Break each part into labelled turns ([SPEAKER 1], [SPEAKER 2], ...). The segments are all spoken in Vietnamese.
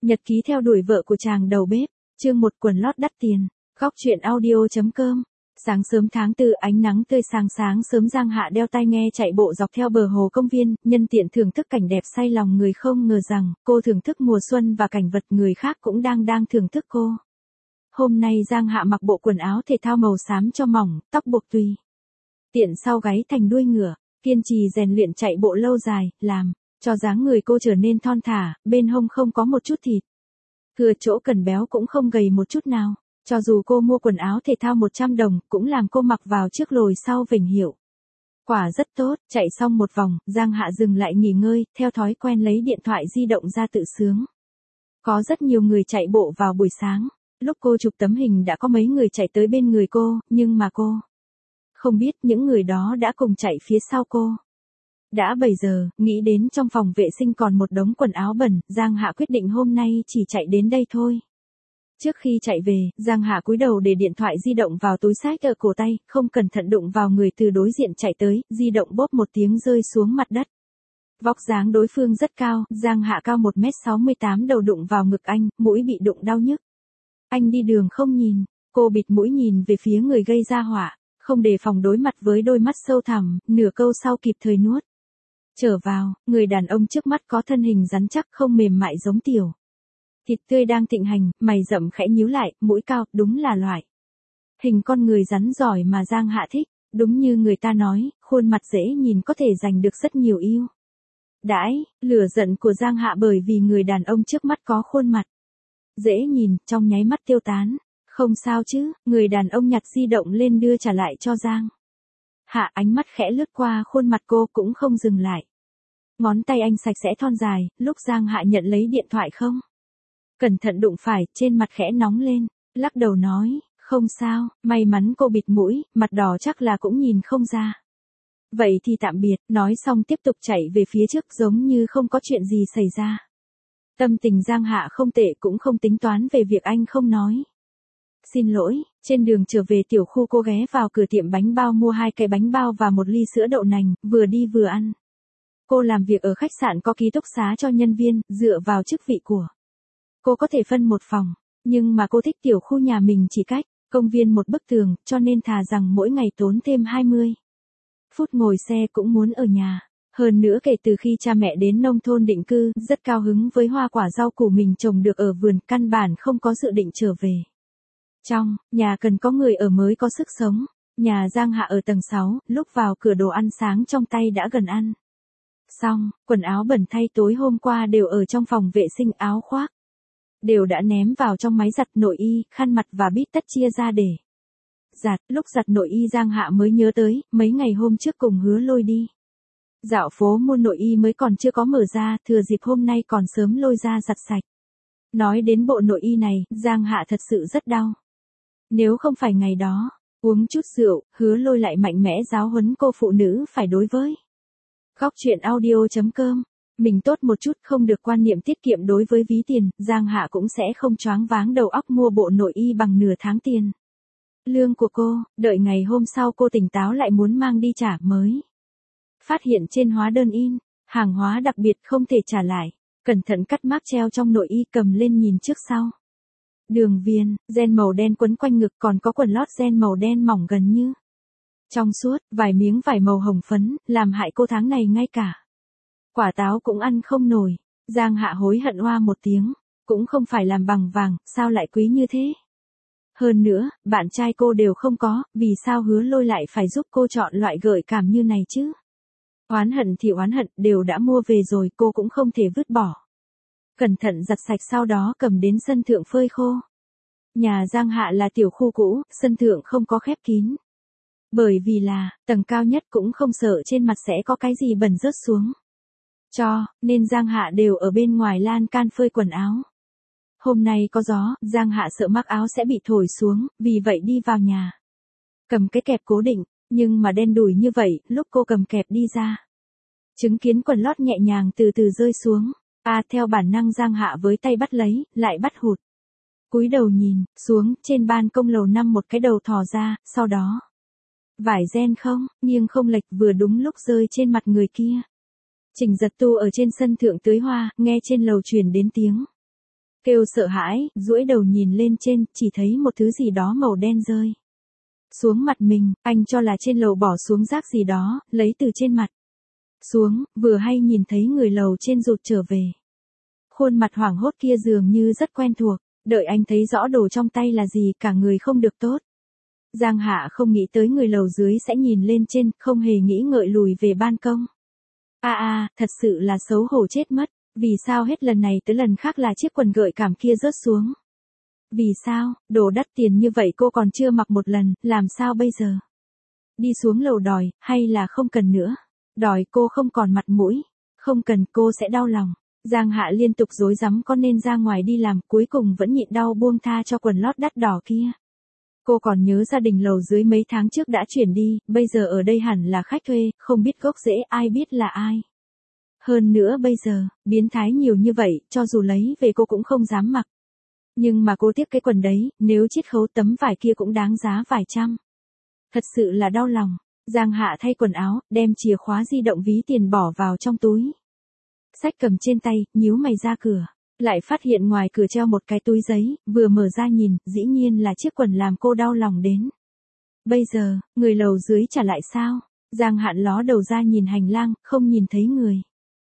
[SPEAKER 1] Nhật ký theo đuổi vợ của chàng đầu bếp, chương 1 quần lót đắt tiền. Góc truyện audio.com. Sáng sớm tháng 4 ánh nắng tươi sáng sớm Giang Hạ đeo tai nghe chạy bộ dọc theo bờ hồ công viên, nhân tiện thưởng thức cảnh đẹp say lòng người không ngờ rằng, cô thưởng thức mùa xuân và cảnh vật người khác cũng đang thưởng thức cô. Hôm nay Giang Hạ mặc bộ quần áo thể thao màu xám cho mỏng, tóc buộc tùy tiện sau gáy thành đuôi ngựa, kiên trì rèn luyện chạy bộ lâu dài, làm cho dáng người cô trở nên thon thả, bên hông không có một chút thịt. Thừa chỗ cần béo cũng không gầy một chút nào. Cho dù cô mua quần áo thể thao 100 đồng, cũng làm cô mặc vào trước lồi sau vểnh hiệu. Quả rất tốt, chạy xong một vòng, Giang Hạ dừng lại nghỉ ngơi, theo thói quen lấy điện thoại di động ra tự sướng. Có rất nhiều người chạy bộ vào buổi sáng. Lúc cô chụp tấm hình đã có mấy người chạy tới bên người cô, nhưng mà cô không biết những người đó đã cùng chạy phía sau cô. Đã 7 giờ, nghĩ đến trong phòng vệ sinh còn một đống quần áo bẩn, Giang Hạ quyết định hôm nay chỉ chạy đến đây thôi. Trước khi chạy về, Giang Hạ cúi đầu để điện thoại di động vào túi xách ở cổ tay, không cẩn thận đụng vào người từ đối diện chạy tới, di động bốp một tiếng rơi xuống mặt đất. Vóc dáng đối phương rất cao, Giang Hạ cao 1m68 đầu đụng vào ngực anh, mũi bị đụng đau nhức. Anh đi đường không nhìn, cô bịt mũi nhìn về phía người gây ra họa, không đề phòng đối mặt với đôi mắt sâu thẳm, nửa câu sau kịp thời nuốt trở vào, người đàn ông trước mắt có thân hình rắn chắc không mềm mại giống tiểu thịt tươi đang thịnh hành, mày rậm khẽ nhíu lại, mũi cao, đúng là loại hình con người rắn giỏi mà Giang Hạ thích, đúng như người ta nói, khuôn mặt dễ nhìn có thể giành được rất nhiều yêu đãi. Lửa giận của Giang Hạ bởi vì người đàn ông trước mắt có khuôn mặt dễ nhìn, trong nháy mắt tiêu tán. Không sao chứ, người đàn ông nhặt di động lên đưa trả lại cho Giang Hạ, ánh mắt khẽ lướt qua khuôn mặt cô cũng không dừng lại. Ngón tay anh sạch sẽ thon dài, lúc Giang Hạ nhận lấy điện thoại không cẩn thận đụng phải, trên mặt khẽ nóng lên, lắc đầu nói, không sao, may mắn cô bịt mũi, mặt đỏ chắc là cũng nhìn không ra. Vậy thì tạm biệt, nói xong tiếp tục chạy về phía trước giống như không có chuyện gì xảy ra. Tâm tình Giang Hạ không tệ cũng không tính toán về việc anh không nói xin lỗi. Trên đường trở về tiểu khu cô ghé vào cửa tiệm bánh bao mua 2 cái bánh bao và một ly sữa đậu nành, vừa đi vừa ăn. Cô làm việc ở khách sạn có ký túc xá cho nhân viên, dựa vào chức vị của cô có thể phân một phòng, nhưng mà cô thích tiểu khu nhà mình chỉ cách công viên một bức tường, cho nên thà rằng mỗi ngày tốn thêm 20 phút ngồi xe cũng muốn ở nhà. Hơn nữa kể từ khi cha mẹ đến nông thôn định cư, rất cao hứng với hoa quả rau củ mình trồng được ở vườn, căn bản không có dự định trở về. Trong nhà cần có người ở mới có sức sống. Nhà Giang Hạ ở tầng 6, lúc vào cửa đồ ăn sáng trong tay đã gần ăn xong, quần áo bẩn thay tối hôm qua đều ở trong phòng vệ sinh, áo khoác đều đã ném vào trong máy giặt, nội y, khăn mặt và bít tất chia ra để giặt. Lúc giặt nội y Giang Hạ mới nhớ tới, mấy ngày hôm trước cùng Hứa Lôi đi dạo phố mua nội y mới còn chưa có mở ra, thừa dịp hôm nay còn sớm lôi ra giặt sạch. Nói đến bộ nội y này, Giang Hạ thật sự rất đau. Nếu không phải ngày đó uống chút rượu, Hứa Lôi lại mạnh mẽ giáo huấn cô phụ nữ phải đối với góc truyện audio.com. Mình tốt một chút, không được quan niệm tiết kiệm đối với ví tiền, Giang Hạ cũng sẽ không choáng váng đầu óc mua bộ nội y bằng nửa tháng tiền lương của cô. Đợi ngày hôm sau cô tỉnh táo lại muốn mang đi trả mới phát hiện trên hóa đơn in hàng hóa đặc biệt không thể trả lại. Cẩn thận cắt mác treo trong nội y, cầm lên nhìn trước sau. Đường viền, ren màu đen quấn quanh ngực, còn có quần lót ren màu đen mỏng gần như trong suốt, vài miếng vải màu hồng phấn, làm hại cô tháng này ngay cả quả táo cũng ăn không nổi. Giang Hạ hối hận oa một tiếng, cũng không phải làm bằng vàng, sao lại quý như thế? Hơn nữa, bạn trai cô đều không có, vì sao Hứa Lôi lại phải giúp cô chọn loại gợi cảm như này chứ? Oán hận thì oán hận, đều đã mua về rồi cô cũng không thể vứt bỏ. Cẩn thận giặt sạch sau đó cầm đến sân thượng phơi khô. Nhà Giang Hạ là tiểu khu cũ, sân thượng không có khép kín. Bởi vì là, tầng cao nhất cũng không sợ trên mặt sẽ có cái gì bẩn rớt xuống. Nên Giang Hạ đều ở bên ngoài lan can phơi quần áo. Hôm nay có gió, Giang Hạ sợ mắc áo sẽ bị thổi xuống, vì vậy đi vào nhà. Cầm cái kẹp cố định, nhưng mà đen đủi như vậy, lúc cô cầm kẹp đi ra. Chứng kiến quần lót nhẹ nhàng từ từ rơi xuống. Theo bản năng Giang Hạ với tay bắt lấy, lại bắt hụt. Cúi đầu nhìn, xuống, trên ban công lầu 5 một cái đầu thò ra, sau đó. Vải ren không, nghiêng không lệch, vừa đúng lúc rơi trên mặt người kia. Trình Giật Tu ở trên sân thượng tưới hoa, nghe trên lầu truyền đến tiếng Kêu sợ hãi, duỗi đầu nhìn lên trên, chỉ thấy một thứ gì đó màu đen rơi xuống mặt mình, anh cho là trên lầu bỏ xuống rác gì đó, lấy từ trên mặt xuống, vừa hay nhìn thấy người lầu trên rụt trở về. Khuôn mặt hoảng hốt kia dường như rất quen thuộc, đợi anh thấy rõ đồ trong tay là gì, cả người không được tốt. Giang Hạ không nghĩ tới người lầu dưới sẽ nhìn lên trên, không hề nghĩ ngợi lùi về ban công. Thật sự là xấu hổ chết mất, vì sao hết lần này tới lần khác là chiếc quần gợi cảm kia rớt xuống? Vì sao, đồ đắt tiền như vậy cô còn chưa mặc một lần, làm sao bây giờ? Đi xuống lầu đòi, hay là không cần nữa? Đòi cô không còn mặt mũi, không cần cô sẽ đau lòng. Giang Hạ liên tục rối rắm có nên ra ngoài đi làm, cuối cùng vẫn nhịn đau buông tha cho quần lót đắt đỏ kia. Cô còn nhớ gia đình lầu dưới mấy tháng trước đã chuyển đi, bây giờ ở đây hẳn là khách thuê, không biết gốc rễ, ai biết là ai. Hơn nữa bây giờ, biến thái nhiều như vậy, cho dù lấy về cô cũng không dám mặc. Nhưng mà cô tiếc cái quần đấy, nếu chiết khấu tấm vải kia cũng đáng giá vài trăm. Thật sự là đau lòng. Giang Hạ thay quần áo, đem chìa khóa di động ví tiền bỏ vào trong túi. Xách cầm trên tay, nhíu mày ra cửa. Lại phát hiện ngoài cửa treo một cái túi giấy, vừa mở ra nhìn, dĩ nhiên là chiếc quần làm cô đau lòng đến. Bây giờ, người lầu dưới trả lại sao? Giang Hạn ló đầu ra nhìn hành lang, không nhìn thấy người.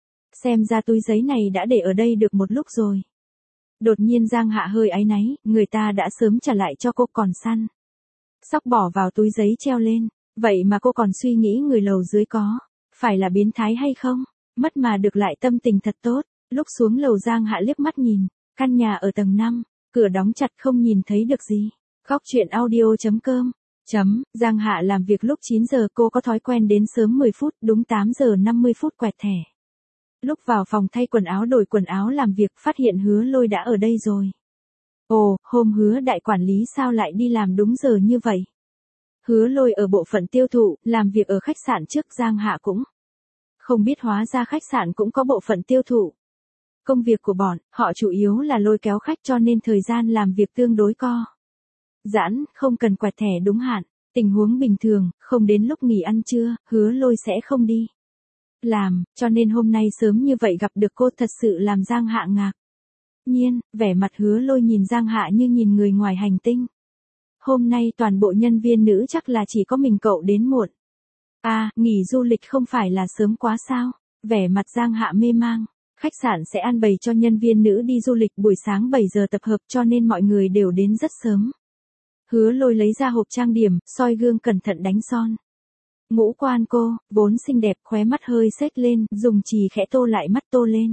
[SPEAKER 1] Xem ra túi giấy này đã để ở đây được một lúc rồi. Đột nhiên Giang Hạ hơi áy náy, người ta đã sớm trả lại cho cô còn săn sóc bỏ vào túi giấy treo lên. Vậy mà cô còn suy nghĩ người lầu dưới có phải là biến thái hay không? Mất mà được lại tâm tình thật tốt. Lúc xuống lầu Giang Hạ liếc mắt nhìn, căn nhà ở tầng 5, cửa đóng chặt không nhìn thấy được gì. Góc truyện audio.com. Giang Hạ làm việc lúc 9 giờ, cô có thói quen đến sớm 10 phút, đúng 8 giờ 50 phút quẹt thẻ. Lúc vào phòng thay quần áo đổi quần áo làm việc, phát hiện Hứa Lôi đã ở đây rồi. Ồ, hôm Hứa đại quản lý sao lại đi làm đúng giờ như vậy? Hứa Lôi ở bộ phận tiêu thụ, làm việc ở khách sạn trước. Giang Hạ cũng không biết hóa ra khách sạn cũng có bộ phận tiêu thụ. Công việc của bọn họ chủ yếu là lôi kéo khách, cho nên thời gian làm việc tương đối co giãn, không cần quẹt thẻ đúng hạn. Tình huống bình thường, không đến lúc nghỉ ăn trưa, Hứa Lôi sẽ không đi làm, cho nên hôm nay sớm như vậy gặp được cô thật sự làm Giang Hạ ngạc nhiên. Vẻ mặt Hứa Lôi nhìn Giang Hạ như nhìn người ngoài hành tinh. Hôm nay toàn bộ nhân viên nữ chắc là chỉ có mình cậu đến muộn. Nghỉ du lịch không phải là sớm quá sao? Vẻ mặt Giang Hạ mê mang. Khách sạn sẽ an bày cho nhân viên nữ đi du lịch buổi sáng 7 giờ tập hợp, cho nên mọi người đều đến rất sớm. Hứa Lôi lấy ra hộp trang điểm, soi gương cẩn thận đánh son. Ngũ quan cô, vốn xinh đẹp, khóe mắt hơi xếch lên, dùng chì khẽ tô lại mắt tô lên.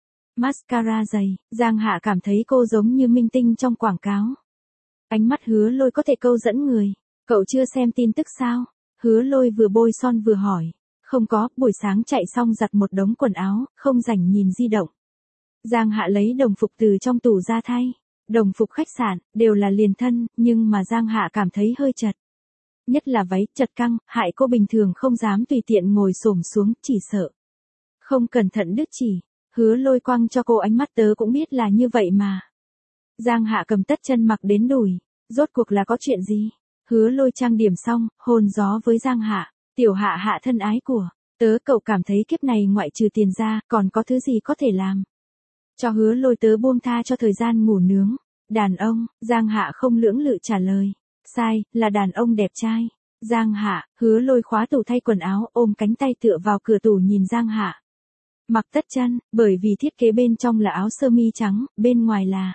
[SPEAKER 1] Mascara dày, Giang Hạ cảm thấy cô giống như minh tinh trong quảng cáo. Ánh mắt Hứa Lôi có thể câu dẫn người. Cậu chưa xem tin tức sao? Hứa Lôi vừa bôi son vừa hỏi. Không có, buổi sáng chạy xong giặt một đống quần áo, không rảnh nhìn di động. Giang Hạ lấy đồng phục từ trong tủ ra thay. Đồng phục khách sạn, đều là liền thân, nhưng mà Giang Hạ cảm thấy hơi chật. Nhất là váy, chật căng, hại cô bình thường không dám tùy tiện ngồi xổm xuống, chỉ sợ không cẩn thận đứt chỉ. Hứa Lôi quăng cho cô ánh mắt tớ cũng biết là như vậy mà. Giang Hạ cầm tất chân mặc đến đùi. Rốt cuộc là có chuyện gì? Hứa Lôi trang điểm xong, hôn gió với Giang Hạ. Tiểu Hạ Hạ thân ái của tớ, cậu cảm thấy kiếp này ngoại trừ tiền ra, còn có thứ gì có thể làm cho Hứa Lôi tớ buông tha cho thời gian ngủ nướng? Đàn ông. Giang Hạ không lưỡng lự trả lời. Sai, là đàn ông đẹp trai. Giang Hạ. Hứa Lôi khóa tủ thay quần áo, ôm cánh tay tựa vào cửa tủ nhìn Giang Hạ. Mặc tất chân, bởi vì thiết kế bên trong là áo sơ mi trắng, bên ngoài là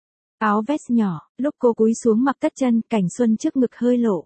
[SPEAKER 1] áo vest nhỏ. Lúc cô cúi xuống mặc tất chân, cảnh xuân trước ngực hơi lộ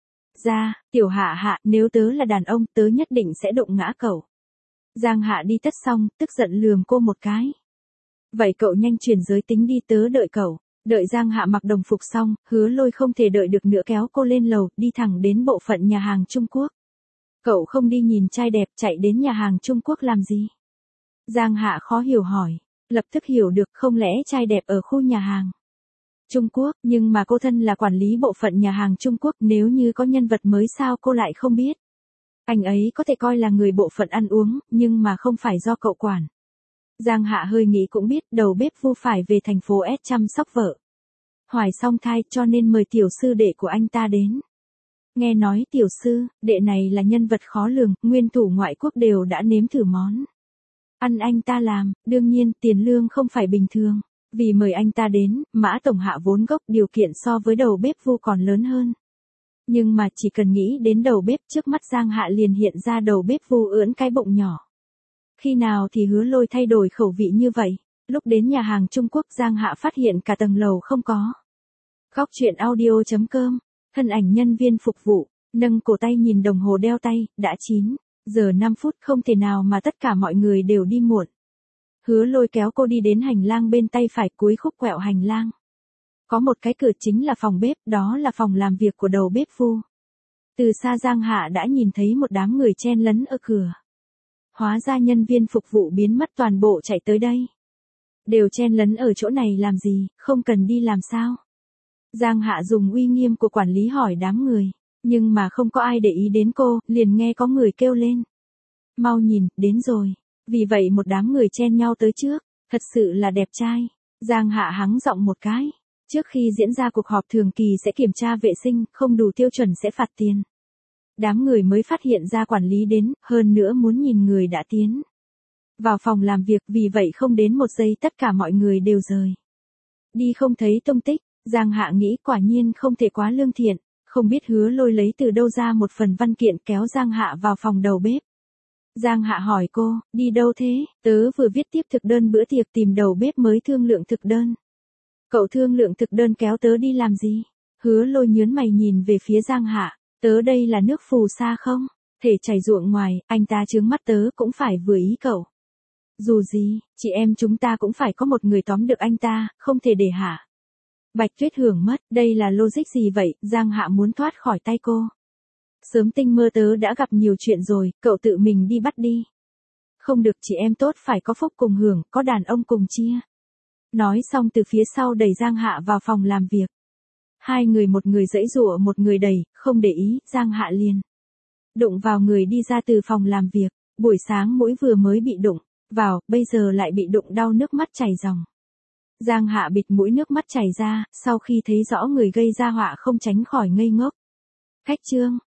[SPEAKER 1] ra. Tiểu Hạ Hạ, nếu tớ là đàn ông, tớ nhất định sẽ đụng ngã cậu. Giang Hạ đi tất xong, tức giận lườm cô một cái. Vậy cậu nhanh chuyển giới tính đi, tớ đợi cậu. Đợi Giang Hạ mặc đồng phục xong, Hứa Lôi không thể đợi được nữa kéo cô lên lầu, đi thẳng đến bộ phận nhà hàng Trung Quốc. Cậu không đi nhìn trai đẹp, chạy đến nhà hàng Trung Quốc làm gì? Giang Hạ khó hiểu hỏi. Lập tức hiểu được, không lẽ trai đẹp ở khu nhà hàng Trung Quốc, nhưng mà cô thân là quản lý bộ phận nhà hàng Trung Quốc, nếu như có nhân vật mới sao cô lại không biết. Anh ấy có thể coi là người bộ phận ăn uống, nhưng mà không phải do cậu quản. Giang Hạ hơi nghĩ cũng biết, đầu bếp Vu phải về thành phố S chăm sóc vợ hoài song thai, cho nên mời tiểu sư đệ của anh ta đến. Nghe nói tiểu sư đệ này là nhân vật khó lường, nguyên thủ ngoại quốc đều đã nếm thử món ăn anh ta làm, đương nhiên tiền lương không phải bình thường. Vì mời anh ta đến, Mã Tổng Hạ vốn gốc điều kiện so với đầu bếp Vu còn lớn hơn. Nhưng mà chỉ cần nghĩ đến đầu bếp trước mắt Giang Hạ liền hiện ra đầu bếp Vu ưỡn cái bụng nhỏ. Khi nào thì Hứa Lôi thay đổi khẩu vị như vậy? Lúc đến nhà hàng Trung Quốc Giang Hạ phát hiện cả tầng lầu không có. Góc truyện audio.com, thân ảnh nhân viên phục vụ, nâng cổ tay nhìn đồng hồ đeo tay, đã 9 giờ 5 phút, không thể nào mà tất cả mọi người đều đi muộn. Hứa Lôi kéo cô đi đến hành lang bên tay phải cuối khúc quẹo hành lang. Có một cái cửa chính là phòng bếp, đó là phòng làm việc của đầu bếp Vu. Từ xa Giang Hạ đã nhìn thấy một đám người chen lấn ở cửa. Hóa ra nhân viên phục vụ biến mất toàn bộ chạy tới đây. Đều chen lấn ở chỗ này làm gì, không cần đi làm sao? Giang Hạ dùng uy nghiêm của quản lý hỏi đám người, nhưng mà không có ai để ý đến cô, liền nghe có người kêu lên. Mau nhìn, đến rồi. Vì vậy một đám người chen nhau tới trước, thật sự là đẹp trai. Giang Hạ hắng giọng một cái. Trước khi diễn ra cuộc họp thường kỳ sẽ kiểm tra vệ sinh, không đủ tiêu chuẩn sẽ phạt tiền. Đám người mới phát hiện ra quản lý đến, hơn nữa muốn nhìn người đã tiến vào phòng làm việc, vì vậy không đến một giây tất cả mọi người đều rời đi không thấy tung tích. Giang Hạ nghĩ quả nhiên không thể quá lương thiện, không biết Hứa Lôi lấy từ đâu ra một phần văn kiện kéo Giang Hạ vào phòng đầu bếp. Giang Hạ hỏi cô, đi đâu thế? Tớ vừa viết tiếp thực đơn bữa tiệc tìm đầu bếp mới thương lượng thực đơn. Cậu thương lượng thực đơn kéo tớ đi làm gì? Hứa Lôi nhướng mày nhìn về phía Giang Hạ, tớ đây là nước phù sa không? Thể chảy ruộng ngoài, anh ta chướng mắt tớ cũng phải vừa ý cậu. Dù gì, chị em chúng ta cũng phải có một người tóm được anh ta, không thể để Hạ Bạch Tuyết hưởng mất, đây là logic gì vậy? Giang Hạ muốn thoát khỏi tay cô. Sớm tinh mơ, tớ đã gặp nhiều chuyện rồi, cậu tự mình đi bắt đi. Không được, chị em tốt phải có phúc cùng hưởng, có đàn ông cùng chia. Nói xong từ phía sau đẩy Giang Hạ vào phòng làm việc. Hai người, một người giãy giụa một người đẩy, không để ý, Giang Hạ liền đụng vào người đi ra từ phòng làm việc. Buổi sáng mũi vừa mới bị đụng vào, bây giờ lại bị đụng đau nước mắt chảy ròng. Giang Hạ bịt mũi nước mắt chảy ra, sau khi thấy rõ người gây ra họa không tránh khỏi ngây ngốc. Khách trương,